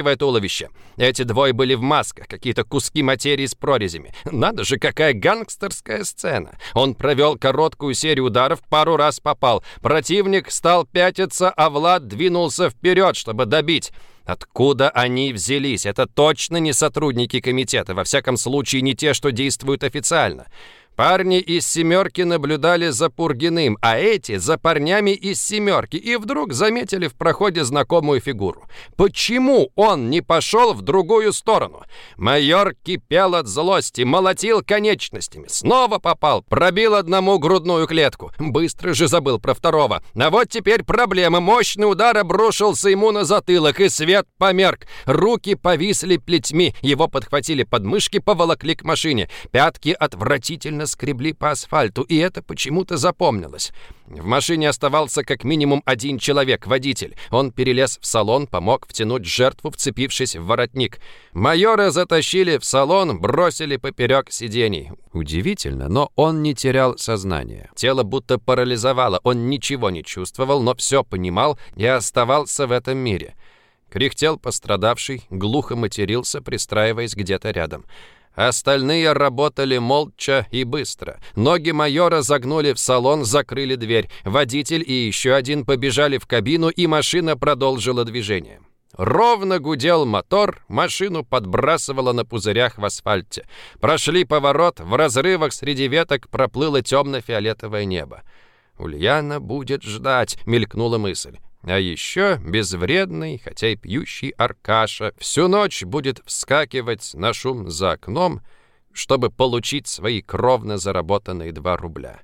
выворачивая туловище. Эти двое были в масках, какие-то куски материи с прорезями. Надо же, какая гангстерская сцена. Он провел короткую серию ударов, пару раз попал. Противник стал пятиться, а Влад двинулся вперед, чтобы добить. Откуда они взялись? Это точно не сотрудники комитета, во всяком случае не те, что действуют официально. Парни из «семерки» наблюдали за Пургиным, а эти за парнями из «семерки», и вдруг заметили в проходе знакомую фигуру. Почему он не пошел в другую сторону? Майор кипел от злости, молотил конечностями, снова попал, пробил одному грудную клетку. Быстро же забыл про второго. А вот теперь проблема. Мощный удар обрушился ему на затылок, и свет померк. Руки повисли плетьми, его подхватили под мышки, поволокли к машине. Пятки отвратительно скребли по асфальту, и это почему-то запомнилось. В машине оставался как минимум один человек, водитель. Он перелез в салон, помог втянуть жертву, вцепившись в воротник. Майора затащили в салон, бросили поперек сидений. Удивительно, но он не терял сознание. Тело будто парализовало, он ничего не чувствовал, но все понимал и оставался в этом мире. Кряхтел пострадавший, глухо матерился, пристраиваясь где-то рядом. Остальные работали молча и быстро. Ноги майора загнули в салон, закрыли дверь. Водитель и еще один побежали в кабину, и машина продолжила движение. Ровно гудел мотор, машину подбрасывало на пузырях в асфальте. Прошли поворот, в разрывах среди веток проплыло темно-фиолетовое небо. «Ульяна будет ждать», — мелькнула мысль. А еще безвредный, хотя и пьющий Аркаша всю ночь будет вскакивать на шум за окном, чтобы получить свои кровно заработанные 2 рубля.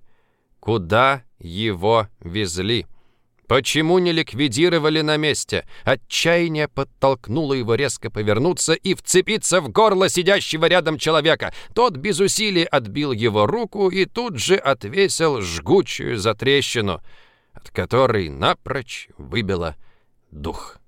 Куда его везли? Почему не ликвидировали на месте? Отчаяние подтолкнуло его резко повернуться и вцепиться в горло сидящего рядом человека. Тот без усилий отбил его руку и тут же отвесил жгучую затрещину, от которой напрочь выбило дух.